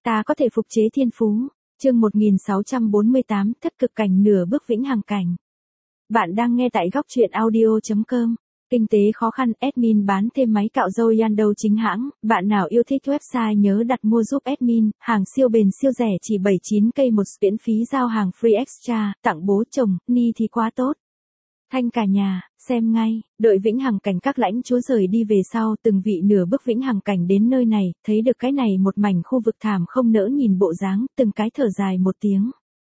Ta có thể phục chế thiên phú. Chương 1648, thất cực cảnh nửa bước vĩnh hằng cảnh. Bạn đang nghe tại góc truyện audio.com. Kinh tế khó khăn, admin bán thêm máy cạo râu Yando chính hãng. Bạn nào yêu thích website nhớ đặt mua giúp admin. Hàng siêu bền siêu rẻ chỉ 79k một, miễn phí giao hàng free extra. Tặng bố chồng, ni thì quá tốt. Thanh cả nhà, xem ngay. Đợi vĩnh hằng cảnh các lãnh chúa rời đi về sau, từng vị nửa bước vĩnh hằng cảnh đến nơi này, thấy được cái này một mảnh khu vực thảm không nỡ nhìn bộ dáng, từng cái thở dài một tiếng.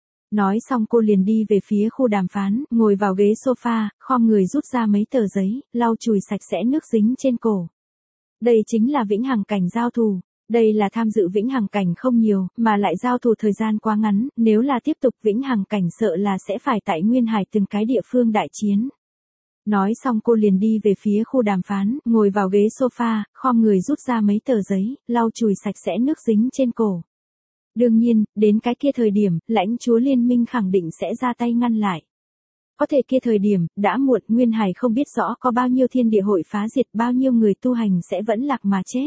Nói xong cô liền đi về phía khu đàm phán, ngồi vào ghế sofa, khom người rút ra mấy tờ giấy, lau chùi sạch sẽ nước dính trên cổ. Đây chính là vĩnh hằng cảnh giao thủ. Đây là tham dự vĩnh hằng cảnh không nhiều, mà lại giao thủ thời gian quá ngắn, nếu là tiếp tục vĩnh hằng cảnh sợ là sẽ phải tại Nguyên Hải từng cái địa phương đại chiến. Nói xong cô liền đi về phía khu đàm phán, ngồi vào ghế sofa, khom người rút ra mấy tờ giấy, lau chùi sạch sẽ nước dính trên cổ. Đương nhiên, đến cái kia thời điểm, lãnh chúa liên minh khẳng định sẽ ra tay ngăn lại. Có thể kia thời điểm, đã muộn, Nguyên Hải không biết rõ có bao nhiêu thiên địa hội phá diệt, bao nhiêu người tu hành sẽ vẫn lạc mà chết.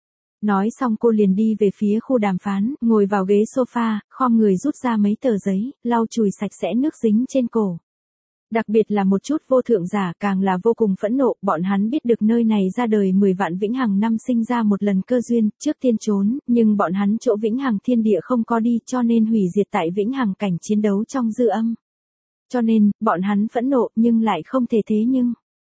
Nói xong cô liền đi về phía khu đàm phán, ngồi vào ghế sofa, khom người rút ra mấy tờ giấy, lau chùi sạch sẽ nước dính trên cổ. Đặc biệt là một chút vô thượng giả càng là vô cùng phẫn nộ, bọn hắn biết được nơi này ra đời 10 vạn vĩnh hằng năm sinh ra một lần cơ duyên, trước tiên trốn, nhưng bọn hắn chỗ vĩnh hằng thiên địa không có đi cho nên hủy diệt tại vĩnh hằng cảnh chiến đấu trong dư âm. Cho nên, bọn hắn phẫn nộ nhưng lại không thể thế nhưng.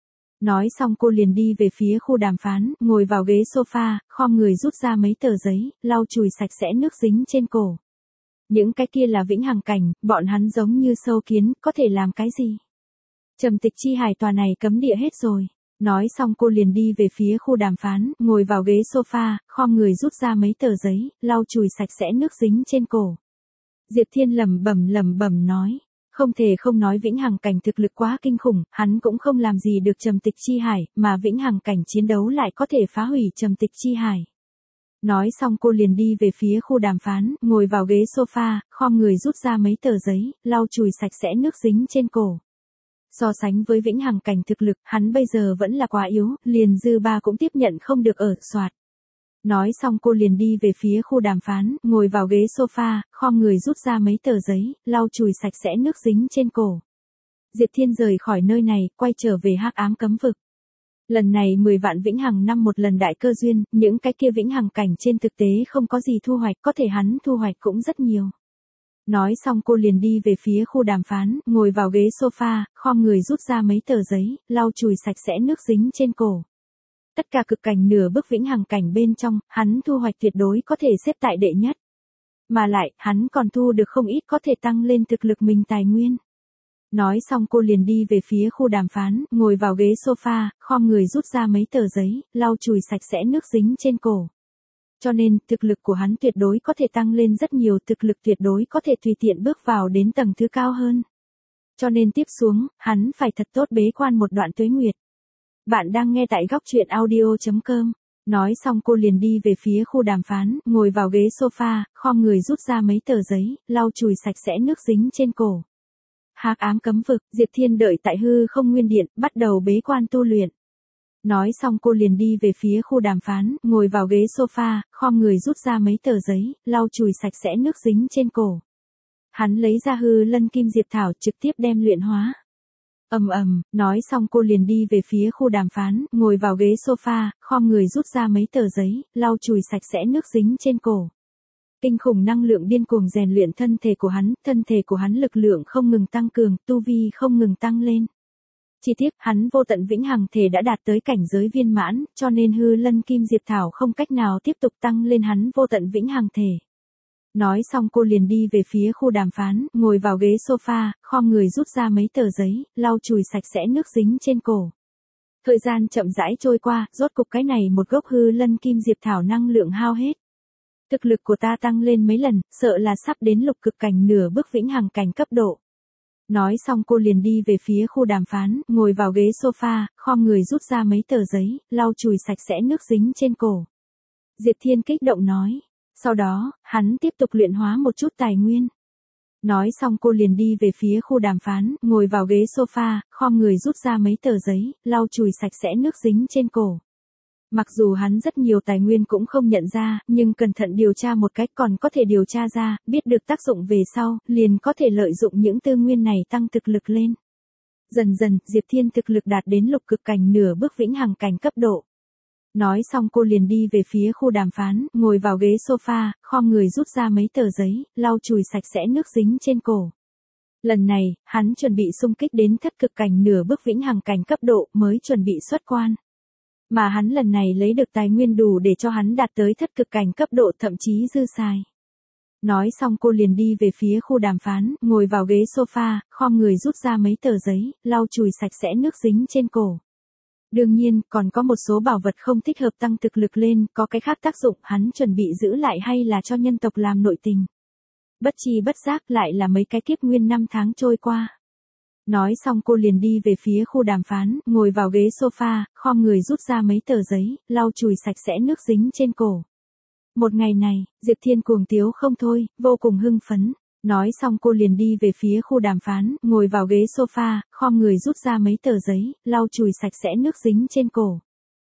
Nói xong cô liền đi về phía khu đàm phán, ngồi vào ghế sofa, khom người rút ra mấy tờ giấy, lau chùi sạch sẽ nước dính trên cổ. Những cái kia là vĩnh hằng cảnh, bọn hắn giống như sâu kiến, có thể làm cái gì? Trầm tịch chi hải tòa này cấm địa hết rồi. Nói xong cô liền đi về phía khu đàm phán, ngồi vào ghế sofa, khom người rút ra mấy tờ giấy, lau chùi sạch sẽ nước dính trên cổ. Diệp Thiên lẩm bẩm nói. Không thể không nói vĩnh hằng cảnh thực lực quá kinh khủng, hắn cũng không làm gì được trầm tịch chi hải, mà vĩnh hằng cảnh chiến đấu lại có thể phá hủy trầm tịch chi hải. Nói xong cô liền đi về phía khu đàm phán, ngồi vào ghế sofa, khom người rút ra mấy tờ giấy, lau chùi sạch sẽ nước dính trên cổ. So sánh với vĩnh hằng cảnh thực lực, hắn bây giờ vẫn là quá yếu, liền dư ba cũng tiếp nhận không được ở soạt. Nói xong cô liền đi về phía khu đàm phán, ngồi vào ghế sofa, khom người rút ra mấy tờ giấy, lau chùi sạch sẽ nước dính trên cổ. Diệp Thiên rời khỏi nơi này, quay trở về hắc ám cấm vực. Lần này 10 vạn vĩnh hằng năm một lần đại cơ duyên, những cái kia vĩnh hằng cảnh trên thực tế không có gì thu hoạch, có thể hắn thu hoạch cũng rất nhiều. Nói xong cô liền đi về phía khu đàm phán, ngồi vào ghế sofa, khom người rút ra mấy tờ giấy, lau chùi sạch sẽ nước dính trên cổ. Tất cả cực cảnh nửa bước vĩnh hằng cảnh bên trong, hắn thu hoạch tuyệt đối có thể xếp tại đệ nhất. Mà lại, hắn còn thu được không ít có thể tăng lên thực lực mình tài nguyên. Nói xong cô liền đi về phía khu đàm phán, ngồi vào ghế sofa, khom người rút ra mấy tờ giấy, lau chùi sạch sẽ nước dính trên cổ. Cho nên, thực lực của hắn tuyệt đối có thể tăng lên rất nhiều, thực lực tuyệt đối có thể tùy tiện bước vào đến tầng thứ cao hơn. Cho nên tiếp xuống, hắn phải thật tốt bế quan một đoạn tuế nguyệt. Bạn đang nghe tại góc truyện audio.com. Nói xong cô liền đi về phía khu đàm phán, ngồi vào ghế sofa, khom người rút ra mấy tờ giấy, lau chùi sạch sẽ nước dính trên cổ. Hắc ám cấm vực, Diệp Thiên đợi tại hư không nguyên điện, bắt đầu bế quan tu luyện. Nói xong cô liền đi về phía khu đàm phán, ngồi vào ghế sofa, khom người rút ra mấy tờ giấy, lau chùi sạch sẽ nước dính trên cổ. Hắn lấy ra hư lân kim diệp thảo trực tiếp đem luyện hóa. Nói xong cô liền đi về phía khu đàm phán, ngồi vào ghế sofa, khom người rút ra mấy tờ giấy, lau chùi sạch sẽ nước dính trên cổ. Kinh khủng năng lượng điên cuồng rèn luyện thân thể của hắn lực lượng không ngừng tăng cường, tu vi không ngừng tăng lên. Chi tiết, hắn vô tận vĩnh hằng thể đã đạt tới cảnh giới viên mãn, cho nên hư lân kim diệp thảo không cách nào tiếp tục tăng lên hắn vô tận vĩnh hằng thể. Nói xong cô liền đi về phía khu đàm phán, ngồi vào ghế sofa, khom người rút ra mấy tờ giấy, lau chùi sạch sẽ nước dính trên cổ. Thời gian chậm rãi trôi qua, rốt cục cái này một gốc hư lân kim diệp thảo năng lượng hao hết. Thực lực của ta tăng lên mấy lần, sợ là sắp đến lục cực cảnh nửa bước vĩnh hằng cảnh cấp độ. Nói xong cô liền đi về phía khu đàm phán, ngồi vào ghế sofa, khom người rút ra mấy tờ giấy, lau chùi sạch sẽ nước dính trên cổ. Diệp Thiên kích động nói. Sau đó, hắn tiếp tục luyện hóa một chút tài nguyên. Nói xong cô liền đi về phía khu đàm phán, ngồi vào ghế sofa, khom người rút ra mấy tờ giấy, lau chùi sạch sẽ nước dính trên cổ. Mặc dù hắn rất nhiều tài nguyên cũng không nhận ra, nhưng cẩn thận điều tra một cách còn có thể điều tra ra, biết được tác dụng về sau, liền có thể lợi dụng những tư nguyên này tăng thực lực lên. Dần dần, Diệp Thiên thực lực đạt đến lục cực cảnh nửa bước vĩnh hằng cảnh cấp độ. Nói xong cô liền đi về phía khu đàm phán, ngồi vào ghế sofa, khom người rút ra mấy tờ giấy, lau chùi sạch sẽ nước dính trên cổ. Lần này, hắn chuẩn bị xung kích đến thất cực cảnh nửa bước vĩnh hằng cảnh cấp độ mới chuẩn bị xuất quan. Mà hắn lần này lấy được tài nguyên đủ để cho hắn đạt tới thất cực cảnh cấp độ thậm chí dư xài. Nói xong cô liền đi về phía khu đàm phán, ngồi vào ghế sofa, khom người rút ra mấy tờ giấy, lau chùi sạch sẽ nước dính trên cổ. Đương nhiên, còn có một số bảo vật không thích hợp tăng thực lực lên, có cái khác tác dụng hắn chuẩn bị giữ lại hay là cho nhân tộc làm nội tình. Bất chi bất giác lại là mấy cái kiếp nguyên năm tháng trôi qua. Nói xong cô liền đi về phía khu đàm phán, ngồi vào ghế sofa, khom người rút ra mấy tờ giấy, lau chùi sạch sẽ nước dính trên cổ. Một ngày này, Diệp Thiên cuồng tiếu không thôi, vô cùng hưng phấn. Nói xong cô liền đi về phía khu đàm phán, ngồi vào ghế sofa, khom người rút ra mấy tờ giấy, lau chùi sạch sẽ nước dính trên cổ.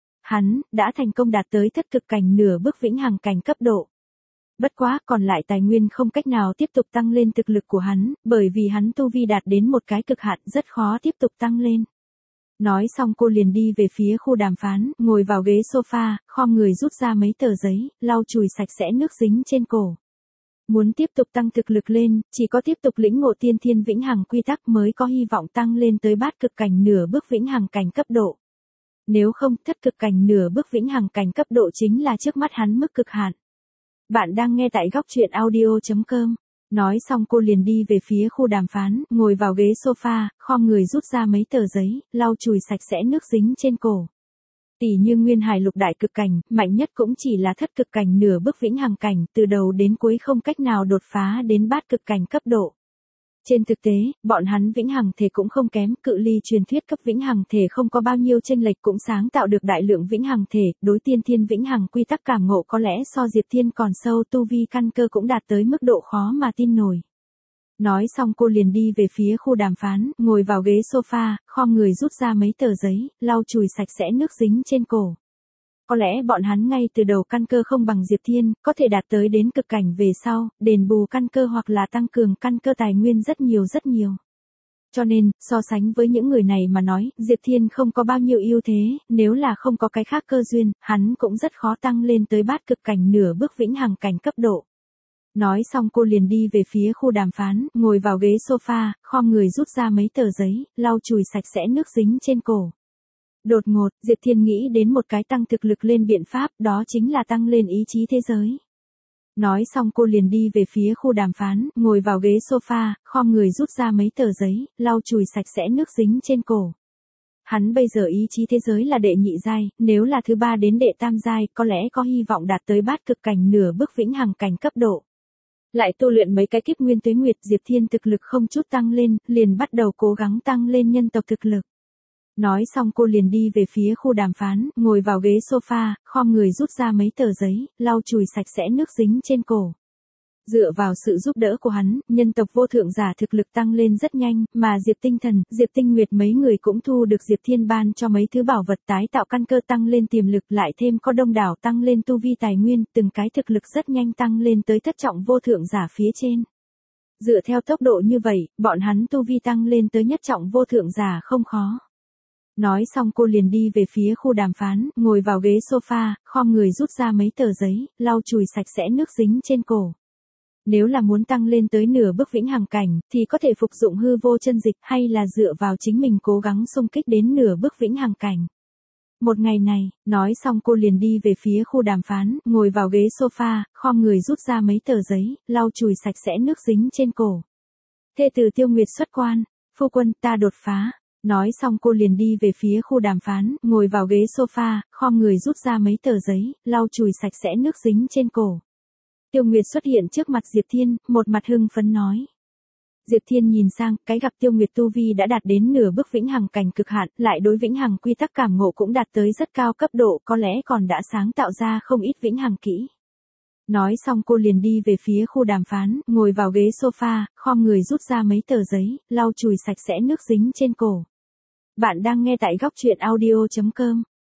Hắn đã thành công đạt tới thất cực cảnh nửa bước vĩnh hằng cảnh cấp độ. Bất quá, còn lại tài nguyên không cách nào tiếp tục tăng lên thực lực của hắn, bởi vì hắn tu vi đạt đến một cái cực hạn rất khó tiếp tục tăng lên. Nói xong cô liền đi về phía khu đàm phán, ngồi vào ghế sofa, khom người rút ra mấy tờ giấy, lau chùi sạch sẽ nước dính trên cổ. Muốn tiếp tục tăng thực lực lên, chỉ có tiếp tục lĩnh ngộ tiên thiên vĩnh hằng quy tắc mới có hy vọng tăng lên tới bát cực cảnh nửa bước vĩnh hằng cảnh cấp độ. Nếu không, thất cực cảnh nửa bước vĩnh hằng cảnh cấp độ chính là trước mắt hắn mức cực hạn. Bạn đang nghe tại góc truyện audio.com. Nói xong cô liền đi về phía khu đàm phán, ngồi vào ghế sofa, khom người rút ra mấy tờ giấy, lau chùi sạch sẽ nước dính trên cổ. Tỷ như nguyên hải lục đại cực cảnh, mạnh nhất cũng chỉ là thất cực cảnh nửa bước vĩnh hằng cảnh, từ đầu đến cuối không cách nào đột phá đến bát cực cảnh cấp độ. Trên thực tế, bọn hắn vĩnh hằng thể cũng không kém, cự ly truyền thuyết cấp vĩnh hằng thể không có bao nhiêu chênh lệch cũng sáng tạo được đại lượng vĩnh hằng thể, đối tiên thiên vĩnh hằng quy tắc cảm ngộ có lẽ so Diệp Thiên còn sâu, tu vi căn cơ cũng đạt tới mức độ khó mà tin nổi. Nói xong cô liền đi về phía khu đàm phán, ngồi vào ghế sofa, khom người rút ra mấy tờ giấy, lau chùi sạch sẽ nước dính trên cổ. Có lẽ bọn hắn ngay từ đầu căn cơ không bằng Diệp Thiên, có thể đạt tới đến cực cảnh về sau, đền bù căn cơ hoặc là tăng cường căn cơ tài nguyên rất nhiều rất nhiều. Cho nên, so sánh với những người này mà nói, Diệp Thiên không có bao nhiêu ưu thế, nếu là không có cái khác cơ duyên, hắn cũng rất khó tăng lên tới bát cực cảnh nửa bước vĩnh hằng cảnh cấp độ. Nói xong cô liền đi về phía khu đàm phán, ngồi vào ghế sofa, khom người rút ra mấy tờ giấy, lau chùi sạch sẽ nước dính trên cổ. Đột ngột, Diệp Thiên nghĩ đến một cái tăng thực lực lên biện pháp, đó chính là tăng lên ý chí thế giới. Nói xong cô liền đi về phía khu đàm phán, ngồi vào ghế sofa, khom người rút ra mấy tờ giấy, lau chùi sạch sẽ nước dính trên cổ. Hắn bây giờ ý chí thế giới là đệ nhị giai, nếu là thứ ba đến đệ tam giai, có lẽ có hy vọng đạt tới bát cực cảnh nửa bước vĩnh hằng cảnh cấp độ. Lại tu luyện mấy cái kiếp nguyên tuế nguyệt, Diệp Thiên thực lực không chút tăng lên, liền bắt đầu cố gắng tăng lên nhân tộc thực lực. Nói xong cô liền đi về phía khu đàm phán, ngồi vào ghế sofa, khom người rút ra mấy tờ giấy, lau chùi sạch sẽ nước dính trên cổ. Dựa vào sự giúp đỡ của hắn, nhân tộc vô thượng giả thực lực tăng lên rất nhanh, mà Diệp Tinh Thần, Diệp Tinh Nguyệt mấy người cũng thu được Diệp Thiên ban cho mấy thứ bảo vật tái tạo căn cơ tăng lên tiềm lực, lại thêm có đông đảo tăng lên tu vi tài nguyên, từng cái thực lực rất nhanh tăng lên tới thất trọng vô thượng giả phía trên. Dựa theo tốc độ như vậy, bọn hắn tu vi tăng lên tới nhất trọng vô thượng giả không khó. Nói xong cô liền đi về phía khu đàm phán, ngồi vào ghế sofa, khom người rút ra mấy tờ giấy, lau chùi sạch sẽ nước dính trên cổ. Nếu là muốn tăng lên tới nửa bước vĩnh hằng cảnh, thì có thể phục dụng hư vô chân dịch hay là dựa vào chính mình cố gắng xung kích đến nửa bước vĩnh hằng cảnh. Một ngày này, nói xong cô liền đi về phía khu đàm phán, ngồi vào ghế sofa, khom người rút ra mấy tờ giấy, lau chùi sạch sẽ nước dính trên cổ. Thê tử Tiêu Nguyệt xuất quan, phu quân ta đột phá. Nói xong cô liền đi về phía khu đàm phán, ngồi vào ghế sofa, khom người rút ra mấy tờ giấy, lau chùi sạch sẽ nước dính trên cổ. Tiêu Nguyệt xuất hiện trước mặt Diệp Thiên, một mặt hưng phấn nói. Diệp Thiên nhìn sang, cái gặp Tiêu Nguyệt tu vi đã đạt đến nửa bước vĩnh hằng cảnh cực hạn, lại đối vĩnh hằng quy tắc cảm ngộ cũng đạt tới rất cao cấp độ, có lẽ còn đã sáng tạo ra không ít vĩnh hằng kỹ. Nói xong cô liền đi về phía khu đàm phán, ngồi vào ghế sofa, khom người rút ra mấy tờ giấy, lau chùi sạch sẽ nước dính trên cổ. Bạn đang nghe tại góc truyện audio.com.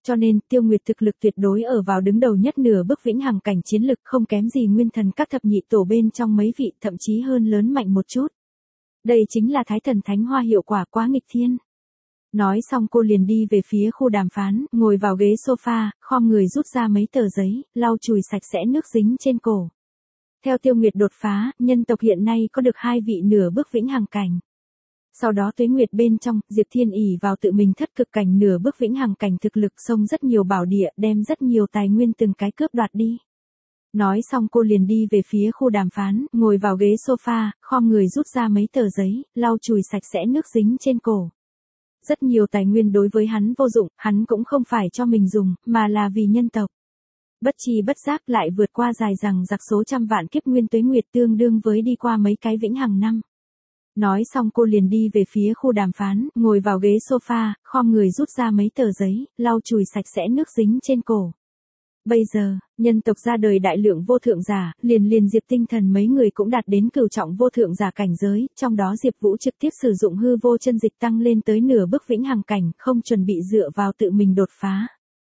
Cho nên, Tiêu Nguyệt thực lực tuyệt đối ở vào đứng đầu nhất nửa bước vĩnh hằng cảnh chiến lực không kém gì nguyên thần các thập nhị tổ bên trong mấy vị, thậm chí hơn lớn mạnh một chút. Đây chính là Thái Thần Thánh Hoa hiệu quả quá nghịch thiên. Nói xong cô liền đi về phía khu đàm phán, ngồi vào ghế sofa, khom người rút ra mấy tờ giấy, lau chùi sạch sẽ nước dính trên cổ. Theo Tiêu Nguyệt đột phá, nhân tộc hiện nay có được 2 vị nửa bước vĩnh hằng cảnh. Sau đó Tuế Nguyệt bên trong, Diệp Thiên ỷ vào tự mình thất cực cảnh nửa bước vĩnh hằng cảnh thực lực xông rất nhiều bảo địa, đem rất nhiều tài nguyên từng cái cướp đoạt đi. Nói xong cô liền đi về phía khu đàm phán, ngồi vào ghế sofa, khom người rút ra mấy tờ giấy, lau chùi sạch sẽ nước dính trên cổ. Rất nhiều tài nguyên đối với hắn vô dụng, hắn cũng không phải cho mình dùng, mà là vì nhân tộc. Bất chi bất giác lại vượt qua dài rằng giặc số trăm vạn kiếp nguyên Tuế Nguyệt tương đương với đi qua mấy cái vĩnh hằng năm. Nói xong cô liền đi về phía khu đàm phán, ngồi vào ghế sofa, khom người rút ra mấy tờ giấy, lau chùi sạch sẽ nước dính trên cổ. Bây giờ, nhân tộc ra đời đại lượng vô thượng giả, liền Diệp Tinh Thần mấy người cũng đạt đến cửu trọng vô thượng giả cảnh giới, trong đó Diệp Vũ trực tiếp sử dụng hư vô chân dịch tăng lên tới nửa bước vĩnh hằng cảnh, không chuẩn bị dựa vào tự mình đột phá.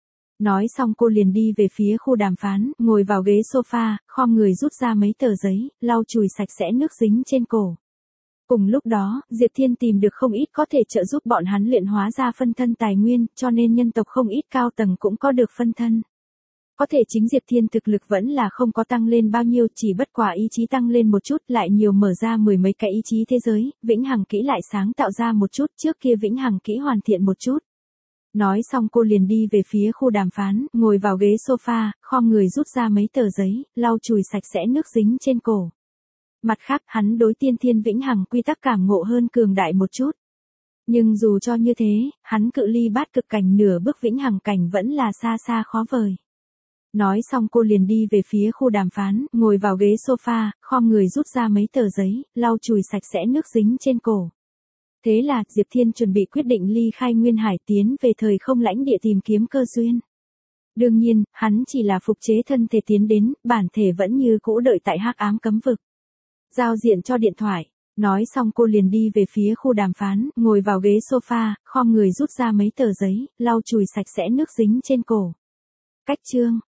Nói xong cô liền đi về phía khu đàm phán, ngồi vào ghế sofa, khom người rút ra mấy tờ giấy, lau chùi sạch sẽ nước dính trên cổ. Cùng lúc đó, Diệp Thiên tìm được không ít có thể trợ giúp bọn hắn luyện hóa ra phân thân tài nguyên, cho nên nhân tộc không ít cao tầng cũng có được phân thân. Có thể chính Diệp Thiên thực lực vẫn là không có tăng lên bao nhiêu, chỉ bất quả ý chí tăng lên một chút, lại nhiều mở ra 10 mấy cái ý chí thế giới, vĩnh hằng kỹ lại sáng tạo ra một chút, trước kia vĩnh hằng kỹ hoàn thiện một chút. Nói xong cô liền đi về phía khu đàm phán, ngồi vào ghế sofa, khom người rút ra mấy tờ giấy, lau chùi sạch sẽ nước dính trên cổ. Mặt khác, hắn đối tiên thiên vĩnh hằng quy tắc cảm ngộ hơn cường đại một chút. Nhưng dù cho như thế, hắn cự ly bát cực cảnh nửa bước vĩnh hằng cảnh vẫn là xa xa khó vời. Nói xong cô liền đi về phía khu đàm phán, ngồi vào ghế sofa, khom người rút ra mấy tờ giấy, lau chùi sạch sẽ nước dính trên cổ. Thế là, Diệp Thiên chuẩn bị quyết định ly khai Nguyên Hải tiến về thời không lãnh địa tìm kiếm cơ duyên. Đương nhiên, hắn chỉ là phục chế thân thể tiến đến, bản thể vẫn như cũ đợi tại hắc ám cấm vực. Giao diện cho điện thoại. Nói xong cô liền đi về phía khu đàm phán, ngồi vào ghế sofa, khom người rút ra mấy tờ giấy, lau chùi sạch sẽ nước dính trên cổ. Cách chương